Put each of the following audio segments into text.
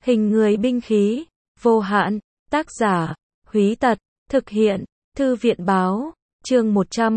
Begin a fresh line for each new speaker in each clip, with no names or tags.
Hình người binh khí, vô hạn, tác giả, Húy Tật, thực hiện, Thư viện báo, chương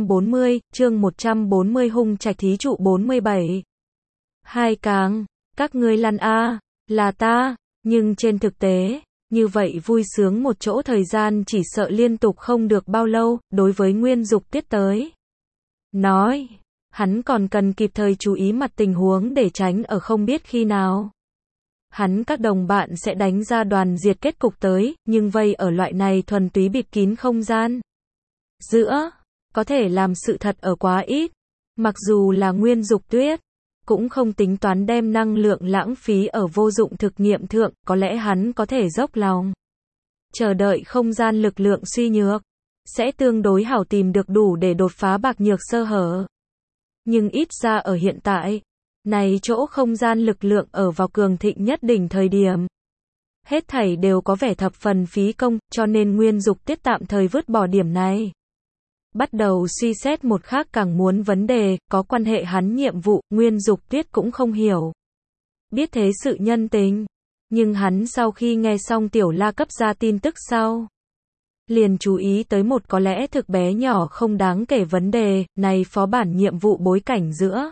140 Hung Trạch thí trụ 47. Hai càng, các ngươi lăn a, là ta, nhưng trên thực tế, như vậy vui sướng một chỗ thời gian chỉ sợ liên tục không được bao lâu, đối với Nguyên Dục Tiết tới. Nói, hắn còn cần kịp thời chú ý mặt tình huống để tránh ở không biết khi nào. Hắn các đồng bạn sẽ đánh ra đoàn diệt kết cục tới, nhưng vây ở loại này thuần túy bịt kín không gian giữa, có thể làm sự thật ở quá ít. Mặc dù là Nguyên Dục Tuyết, cũng không tính toán đem năng lượng lãng phí ở vô dụng thực nghiệm thượng, có lẽ hắn có thể dốc lòng chờ đợi không gian lực lượng suy nhược, sẽ tương đối hảo tìm được đủ để đột phá bạc nhược sơ hở. Nhưng ít ra ở hiện tại, này chỗ không gian lực lượng ở vào cường thịnh nhất đỉnh thời điểm, hết thảy đều có vẻ thập phần phí công, cho nên Nguyên Dục Tiết tạm thời vứt bỏ điểm này. Bắt đầu suy xét một khác càng muốn vấn đề, có quan hệ hắn nhiệm vụ, Nguyên Dục Tiết cũng không hiểu. Biết thế sự nhân tình, nhưng hắn sau khi nghe xong Tiểu La cấp ra tin tức sau, liền chú ý tới một có lẽ thực bé nhỏ không đáng kể vấn đề, này phó bản nhiệm vụ bối cảnh giữa.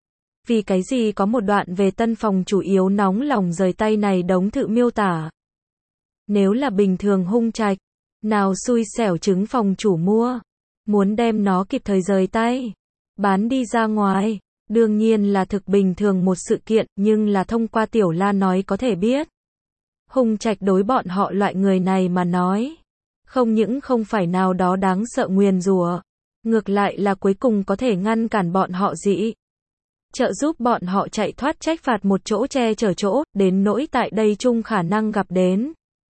Vì cái gì có một đoạn về tân phòng chủ yếu nóng lòng rời tay này đống thự miêu tả. Nếu là bình thường Hung Trạch, nào xui xẻo trứng phòng chủ mua, muốn đem nó kịp thời rời tay, bán đi ra ngoài, đương nhiên là thực bình thường một sự kiện, nhưng là thông qua Tiểu La nói có thể biết. Hung Trạch đối bọn họ loại người này mà nói, không những không phải nào đó đáng sợ nguyền rủa, ngược lại là cuối cùng có thể ngăn cản bọn họ dị, trợ giúp bọn họ chạy thoát trách phạt một chỗ che chở chỗ, đến nỗi tại đây chung khả năng gặp đến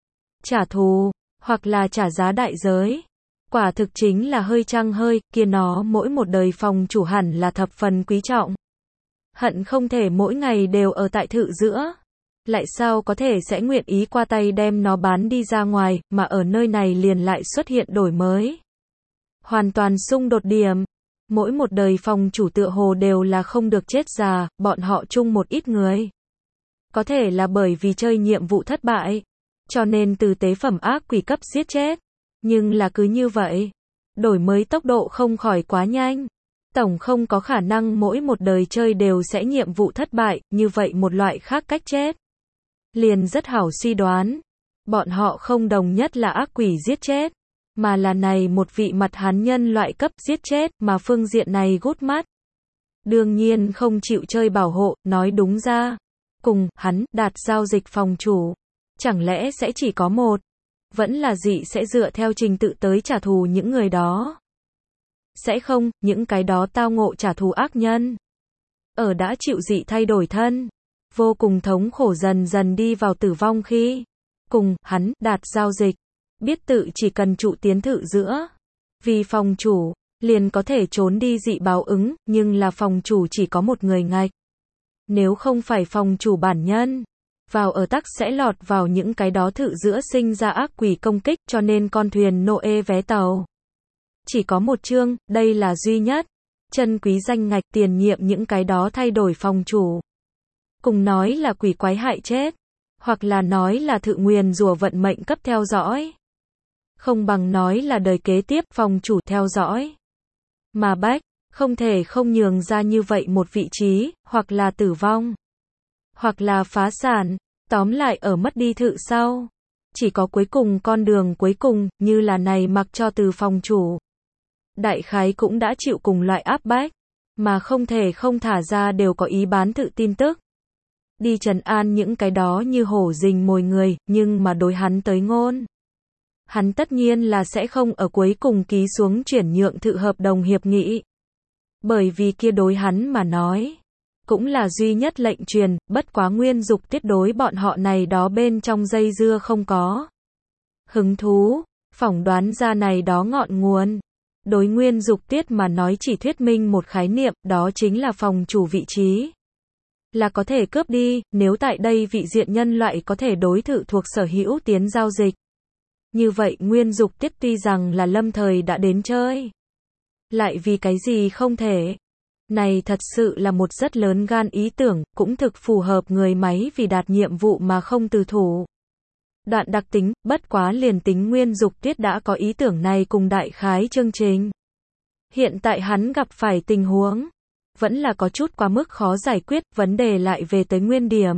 trả thù, hoặc là trả giá đại giới. Quả thực chính là hơi trăng hơi, kia nó mỗi một đời phòng chủ hẳn là thập phần quý trọng. Hận không thể mỗi ngày đều ở tại thự giữa. Lại sao có thể sẽ nguyện ý qua tay đem nó bán đi ra ngoài, mà ở nơi này liền lại xuất hiện đổi mới. Hoàn toàn xung đột điểm. Mỗi một đời phòng chủ tựa hồ đều là không được chết già, bọn họ chung một ít người. Có thể là bởi vì chơi nhiệm vụ thất bại, cho nên từ tế phẩm ác quỷ cấp giết chết. Nhưng là cứ như vậy, đổi mới tốc độ không khỏi quá nhanh. Tổng không có khả năng mỗi một đời chơi đều sẽ nhiệm vụ thất bại, như vậy một loại khác cách chết. Liền rất hảo suy đoán, bọn họ không đồng nhất là ác quỷ giết chết, mà là này một vị mặt hắn nhân loại cấp giết chết, mà phương diện này gút mắt. Đương nhiên không chịu chơi bảo hộ, nói đúng ra, cùng hắn đạt giao dịch phòng chủ, chẳng lẽ sẽ chỉ có một, vẫn là dị sẽ dựa theo trình tự tới trả thù những người đó. Sẽ không, những cái đó tao ngộ trả thù ác nhân, ở đã chịu dị thay đổi thân, vô cùng thống khổ dần dần đi vào tử vong khi, cùng hắn đạt giao dịch, biết tự chỉ cần trụ tiến thự giữa, vì phòng chủ, liền có thể trốn đi dị báo ứng, nhưng là phòng chủ chỉ có một người ngạch. Nếu không phải phòng chủ bản nhân, vào ở tắc sẽ lọt vào những cái đó thự giữa sinh ra ác quỷ công kích, cho nên con thuyền Noe vé tàu chỉ có một chương, đây là duy nhất chân quý danh ngạch tiền nhiệm những cái đó thay đổi phòng chủ. Cùng nói là quỷ quái hại chết, hoặc là nói là thự nguyền rủa vận mệnh cấp theo dõi. Không bằng nói là đời kế tiếp phòng chủ theo dõi. Mà bách, không thể không nhường ra như vậy một vị trí, hoặc là tử vong, hoặc là phá sản, tóm lại ở mất đi thự sau. Chỉ có cuối cùng con đường cuối cùng, như là này mặc cho từ phòng chủ. Đại khái cũng đã chịu cùng loại áp bách, mà không thể không thả ra đều có ý bán thự tin tức. Đi trấn an những cái đó như hổ rình mồi người, nhưng mà đối hắn tới ngôn. Hắn tất nhiên là sẽ không ở cuối cùng ký xuống chuyển nhượng thự hợp đồng hiệp nghị. Bởi vì kia đối hắn mà nói, cũng là duy nhất lệnh truyền, bất quá Nguyên Dục Tiết đối bọn họ này đó bên trong dây dưa không có hứng thú, phỏng đoán ra này đó ngọn nguồn. Đối Nguyên Dục Tiết mà nói chỉ thuyết minh một khái niệm, đó chính là phòng chủ vị trí. Là có thể cướp đi, nếu tại đây vị diện nhân loại có thể đối thự thuộc sở hữu tiến giao dịch. Như vậy Nguyên Dục Tiết tuy rằng là lâm thời đã đến chơi. Lại vì cái gì không thể? Này thật sự là một rất lớn gan ý tưởng, cũng thực phù hợp người máy vì đạt nhiệm vụ mà không từ thủ. Đoạn đặc tính, bất quá liền tính Nguyên Dục Tuyết đã có ý tưởng này cùng đại khái chương trình. Hiện tại hắn gặp phải tình huống, vẫn là có chút quá mức khó giải quyết, vấn đề lại về tới nguyên điểm.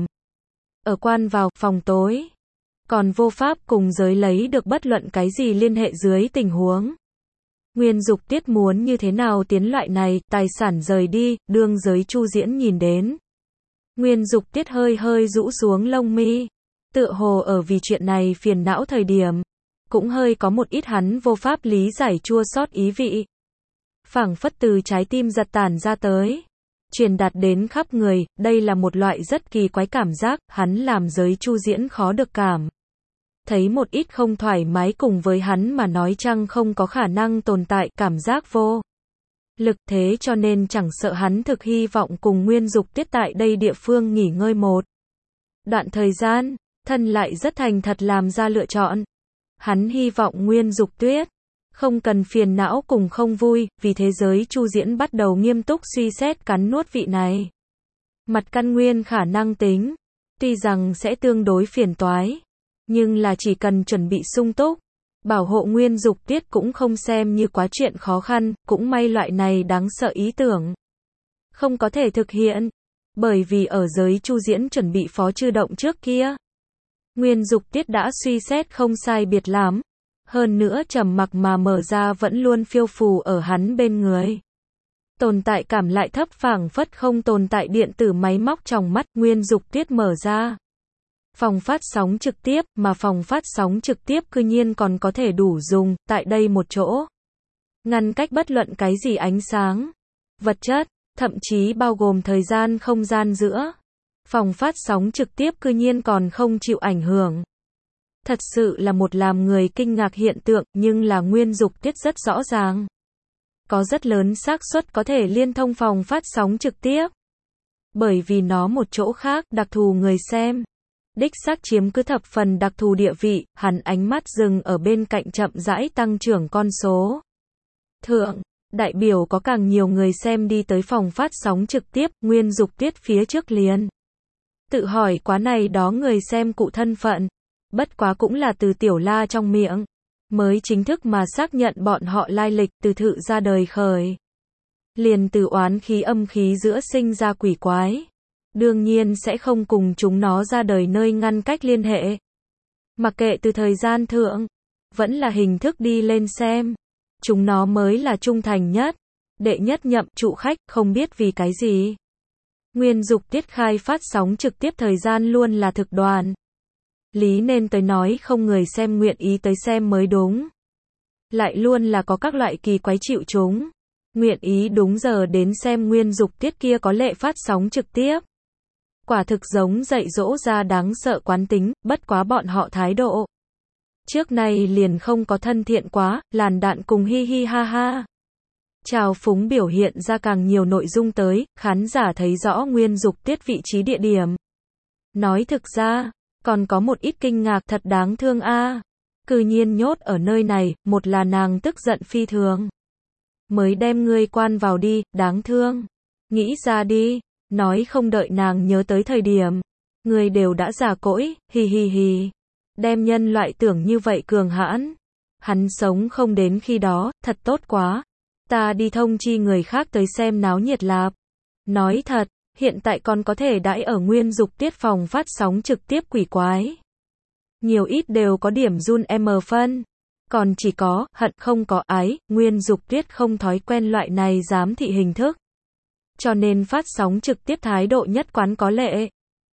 Ở quan vào phòng tối, còn vô pháp cùng giới lấy được bất luận cái gì liên hệ dưới tình huống. Nguyên Dục Tuyết muốn như thế nào tiến loại này, tài sản rời đi, đương giới Chu Diễn nhìn đến. Nguyên Dục Tuyết hơi hơi rũ xuống lông mi, tựa hồ ở vì chuyện này phiền não thời điểm, cũng hơi có một ít hắn vô pháp lý giải chua xót ý vị. Phảng phất từ trái tim giật tản ra tới, truyền đạt đến khắp người, đây là một loại rất kỳ quái cảm giác, hắn làm giới Chu Diễn khó được cảm. Thấy một ít không thoải mái cùng với hắn mà nói chăng không có khả năng tồn tại, cảm giác vô lực, thế cho nên chẳng sợ hắn thực hy vọng cùng Nguyên Dục Tuyết tại đây địa phương nghỉ ngơi một đoạn thời gian, thân lại rất thành thật làm ra lựa chọn. Hắn hy vọng Nguyên Dục Tuyết không cần phiền não cùng không vui, vì thế giới Chu Diễn bắt đầu nghiêm túc suy xét cắn nuốt vị này. Mặt căn nguyên khả năng tính, tuy rằng sẽ tương đối phiền toái, nhưng là chỉ cần chuẩn bị sung túc, bảo hộ Nguyên Dục Tuyết cũng không xem như quá chuyện khó khăn, cũng may loại này đáng sợ ý tưởng không có thể thực hiện, bởi vì ở giới Chu Diễn chuẩn bị phó chư động trước kia, Nguyên Dục Tuyết đã suy xét không sai biệt lắm, hơn nữa trầm mặc mà mở ra vẫn luôn phiêu phù ở hắn bên người. Tồn tại cảm lại thấp, phảng phất không tồn tại điện tử máy móc trong mắt. Nguyên Dục Tuyết mở ra phòng phát sóng trực tiếp, mà phòng phát sóng trực tiếp cư nhiên còn có thể đủ dùng, tại đây một chỗ. Ngăn cách bất luận cái gì ánh sáng, vật chất, thậm chí bao gồm thời gian không gian giữa. Phòng phát sóng trực tiếp cư nhiên còn không chịu ảnh hưởng. Thật sự là một làm người kinh ngạc hiện tượng, nhưng là Nguyên Dục Tuyết rất rõ ràng. Có rất lớn xác suất có thể liên thông phòng phát sóng trực tiếp. Bởi vì nó một chỗ khác, đặc thù người xem. Đích xác chiếm cứ thập phần đặc thù địa vị, hắn ánh mắt dừng ở bên cạnh chậm rãi tăng trưởng con số. Thượng, đại biểu có càng nhiều người xem đi tới phòng phát sóng trực tiếp, Nguyên Dục Tuyết phía trước liền tự hỏi quá này đó người xem cụ thân phận. Bất quá cũng là từ Tiểu La trong miệng mới chính thức mà xác nhận bọn họ lai lịch, từ thự ra đời khởi. Liền từ oán khí âm khí giữa sinh ra quỷ quái. Đương nhiên sẽ không cùng chúng nó ra đời nơi ngăn cách liên hệ. Mặc kệ từ thời gian thượng, vẫn là hình thức đi lên xem. Chúng nó mới là trung thành nhất, đệ nhất nhậm trụ khách, không biết vì cái gì. Nguyên Dục Tuyết khai phát sóng trực tiếp thời gian luôn là thực đoàn. Lý nên tới nói không người xem nguyện ý tới xem mới đúng. Lại luôn là có các loại kỳ quái chịu chúng. Nguyện ý đúng giờ đến xem Nguyên Dục Tuyết kia có lệ phát sóng trực tiếp. Quả thực giống dạy dỗ ra đáng sợ quán tính, bất quá bọn họ thái độ trước này liền không có thân thiện quá, làn đạn cùng hi hi ha ha. Trào phúng biểu hiện ra càng nhiều nội dung tới, khán giả thấy rõ Nguyên Dục Tuyết vị trí địa điểm. Nói thực ra, còn có một ít kinh ngạc thật đáng thương a. Cư nhiên nhốt ở nơi này, một là nàng tức giận phi thường. Mới đem ngươi quan vào đi, đáng thương. Nghĩ ra đi, nói không đợi nàng nhớ tới thời điểm. Ngươi đều đã già cỗi, hi hi hi. Đem nhân loại tưởng như vậy cường hãn. Hắn sống không đến khi đó, thật tốt quá. Ta đi thông chi người khác tới xem náo nhiệt lạp. Nói thật, hiện tại còn có thể đãi ở Nguyên Dục Tuyết phòng phát sóng trực tiếp quỷ quái. Nhiều ít đều có điểm run phân. Còn chỉ có, hận không có ái, Nguyên Dục Tuyết không thói quen loại này giám thị hình thức. Cho nên phát sóng trực tiếp thái độ nhất quán có lệ.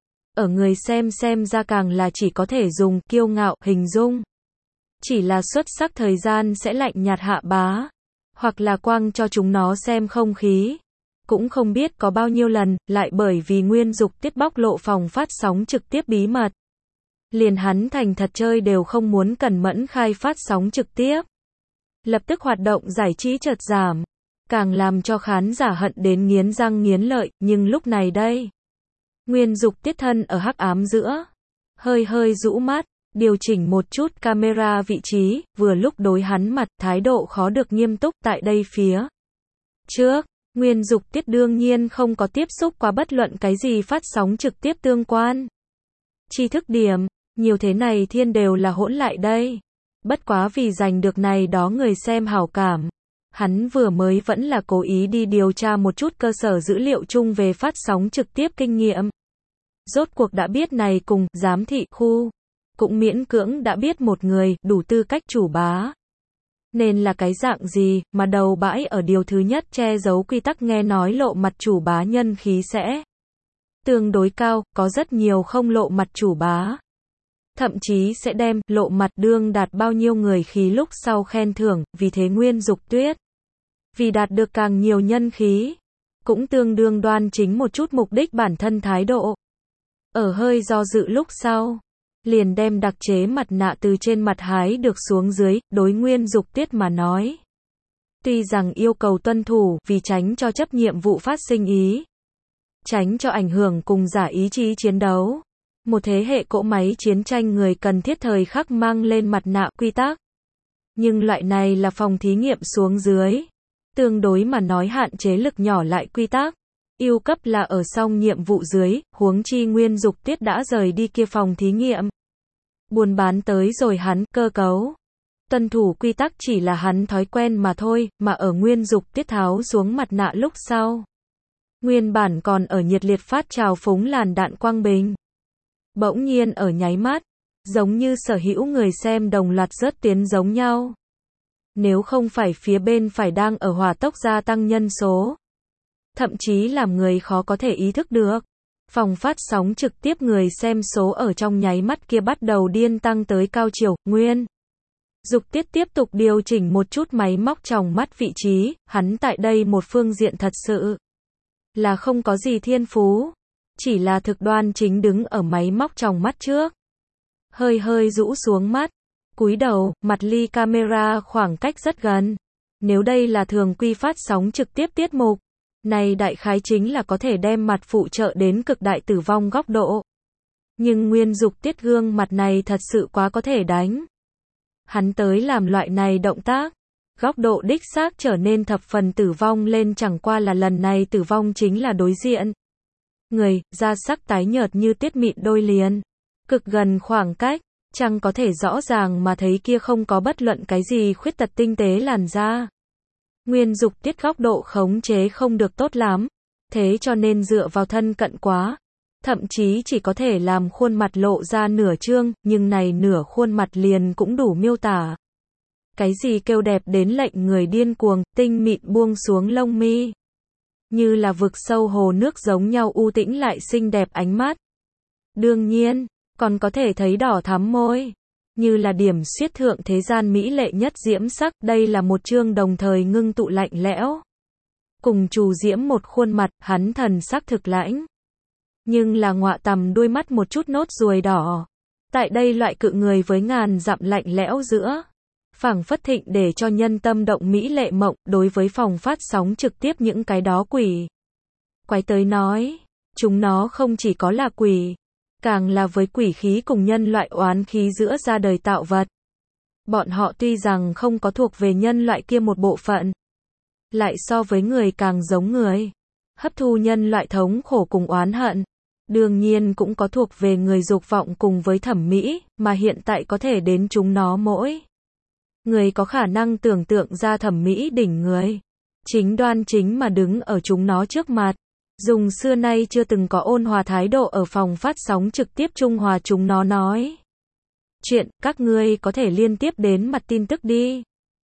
Ở người xem ra càng là chỉ có thể dùng kiêu ngạo hình dung. Chỉ là xuất sắc thời gian sẽ lạnh nhạt hạ bá. Hoặc là quăng cho chúng nó xem không khí. Cũng không biết có bao nhiêu lần, lại bởi vì Nguyên Dục Tuyết bóc lộ phòng phát sóng trực tiếp bí mật. Liền hắn thành thật chơi đều không muốn cẩn mẫn khai phát sóng trực tiếp. Lập tức hoạt động giải trí chợt giảm. Càng làm cho khán giả hận đến nghiến răng nghiến lợi, nhưng lúc này đây. Nguyên Dục Tuyết thân ở hắc ám giữa. Hơi hơi rũ mắt, điều chỉnh một chút camera vị trí, vừa lúc đối hắn mặt, thái độ khó được nghiêm túc tại đây phía trước. Nguyên Dục Tiết đương nhiên không có tiếp xúc qua bất luận cái gì phát sóng trực tiếp tương quan. Tri thức điểm, nhiều thế này thiên đều là hỗn lại đây. Bất quá vì giành được này đó người xem hảo cảm. Hắn vừa mới vẫn là cố ý đi điều tra một chút cơ sở dữ liệu chung về phát sóng trực tiếp kinh nghiệm. Rốt cuộc đã biết này cùng giám thị khu. Cũng miễn cưỡng đã biết một người đủ tư cách chủ bá. Nên là cái dạng gì mà đầu bãi ở điều thứ nhất che giấu quy tắc nghe nói lộ mặt chủ bá nhân khí sẽ tương đối cao, có rất nhiều không lộ mặt chủ bá. Thậm chí sẽ đem lộ mặt đương đạt bao nhiêu người khí lúc sau khen thưởng, vì thế Nguyên Dục Tuyết vì đạt được càng nhiều nhân khí, cũng tương đương đoan chính một chút mục đích bản thân thái độ. Ở hơi do dự lúc sau, liền đem đặc chế mặt nạ từ trên mặt hái được xuống dưới, đối Nguyên Dục Tuyết mà nói. Tuy rằng yêu cầu tuân thủ, vì tránh cho chấp nhiệm vụ phát sinh ý, tránh cho ảnh hưởng cùng giả ý chí chiến đấu. Một thế hệ cỗ máy chiến tranh người cần thiết thời khắc mang lên mặt nạ quy tắc. Nhưng loại này là phòng thí nghiệm xuống dưới. Tương đối mà nói hạn chế lực nhỏ lại quy tắc. Yêu cấp là ở xong nhiệm vụ dưới, huống chi Nguyên Dục Tuyết đã rời đi kia phòng thí nghiệm. Buôn bán tới rồi hắn, cơ cấu. Tuân thủ quy tắc chỉ là hắn thói quen mà thôi, mà ở Nguyên Dục Tuyết tháo xuống mặt nạ lúc sau. Nguyên bản còn ở nhiệt liệt phát trào phúng làn đạn quang bình. Bỗng nhiên ở nháy mắt, giống như sở hữu người xem đồng loạt rớt tiến giống nhau. Nếu không phải phía bên phải đang ở hỏa tốc gia tăng nhân số, thậm chí làm người khó có thể ý thức được. Phòng phát sóng trực tiếp người xem số ở trong nháy mắt kia bắt đầu điên tăng tới cao chiều. Nguyên Dục Tiết tiếp tục điều chỉnh một chút máy móc tròng mắt vị trí, hắn tại đây một phương diện thật sự là không có gì thiên phú, chỉ là thực đoan chính đứng ở máy móc tròng mắt trước. Hơi hơi rũ xuống mắt, cúi đầu, mặt ly camera khoảng cách rất gần. Nếu đây là thường quy phát sóng trực tiếp tiết mục, này đại khái chính là có thể đem mặt phụ trợ đến cực đại tử vong góc độ. Nhưng Nguyên Dục Tiết gương mặt này thật sự quá có thể đánh. Hắn tới làm loại này động tác, góc độ đích xác trở nên thập phần tử vong lên, chẳng qua là lần này tử vong chính là đối diện. Người, da sắc tái nhợt như tiết mịn đôi liền. Cực gần khoảng cách, chẳng có thể rõ ràng mà thấy kia không có bất luận cái gì khuyết tật tinh tế làn da. Nguyên Dục Tiết góc độ khống chế không được tốt lắm, thế cho nên dựa vào thân cận quá, thậm chí chỉ có thể làm khuôn mặt lộ ra nửa trương, nhưng này nửa khuôn mặt liền cũng đủ miêu tả. Cái gì kêu đẹp đến lệnh người điên cuồng, tinh mịn buông xuống lông mi. Như là vực sâu hồ nước giống nhau u tĩnh lại xinh đẹp ánh mắt. Đương nhiên, còn có thể thấy đỏ thắm môi. Như là điểm xuyết thượng thế gian mỹ lệ nhất diễm sắc, đây là một chương đồng thời ngưng tụ lạnh lẽo. Cùng trù diễm một khuôn mặt, hắn thần sắc thực lãnh. Nhưng là ngọa tằm đuôi mắt một chút nốt ruồi đỏ. Tại đây loại cự người với ngàn dặm lạnh lẽo giữa. Phảng phất thịnh để cho nhân tâm động mỹ lệ mộng, đối với phòng phát sóng trực tiếp những cái đó quỷ quái tới nói, chúng nó không chỉ có là quỷ, càng là với quỷ khí cùng nhân loại oán khí giữa ra đời tạo vật. Bọn họ tuy rằng không có thuộc về nhân loại kia một bộ phận, lại so với người càng giống người, hấp thu nhân loại thống khổ cùng oán hận. Đương nhiên cũng có thuộc về người dục vọng cùng với thẩm mỹ, mà hiện tại có thể đến chúng nó mỗi người có khả năng tưởng tượng ra thẩm mỹ đỉnh người. Chính đoan chính mà đứng ở chúng nó trước mặt. Dùng xưa nay chưa từng có ôn hòa thái độ ở phòng phát sóng trực tiếp trung hòa chúng nó nói. Chuyện, các ngươi có thể liên tiếp đến mặt tin tức đi.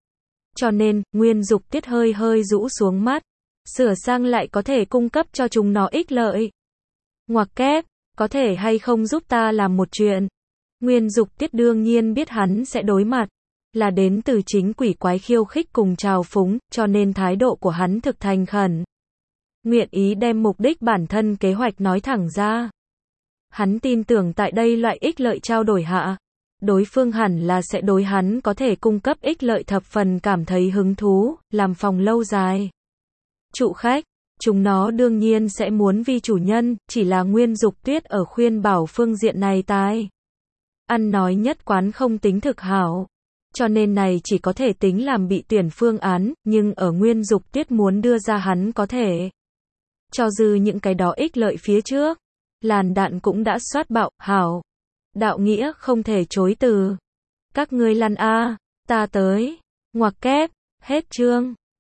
Cho nên, Nguyên Dục Tiết hơi hơi rũ xuống mắt. Sửa sang lại có thể cung cấp cho chúng nó ích lợi. Ngoặc kép, có thể hay không giúp ta làm một chuyện. Nguyên Dục Tiết đương nhiên biết hắn sẽ đối mặt là đến từ chính quỷ quái khiêu khích cùng trào phúng, cho nên thái độ của hắn thực thành khẩn. Nguyện ý đem mục đích bản thân kế hoạch nói thẳng ra. Hắn tin tưởng tại đây loại ích lợi trao đổi hạ, đối phương hẳn là sẽ đối hắn có thể cung cấp ích lợi thập phần cảm thấy hứng thú, làm phòng lâu dài. Trụ khách, chúng nó đương nhiên sẽ muốn vi chủ nhân, chỉ là Nguyên Dục Tuyết ở khuyên bảo phương diện này tai. Ăn nói nhất quán không tính thực hảo. Cho nên này chỉ có thể tính làm bị tuyển phương án, nhưng ở Nguyên Dục Tiết muốn đưa ra hắn có thể cho dư những cái đó ích lợi phía trước. Làn đạn cũng đã soát bạo, hảo. Đạo nghĩa không thể chối từ. Các ngươi lăn a, ta tới. Ngoặc kép, hết chương.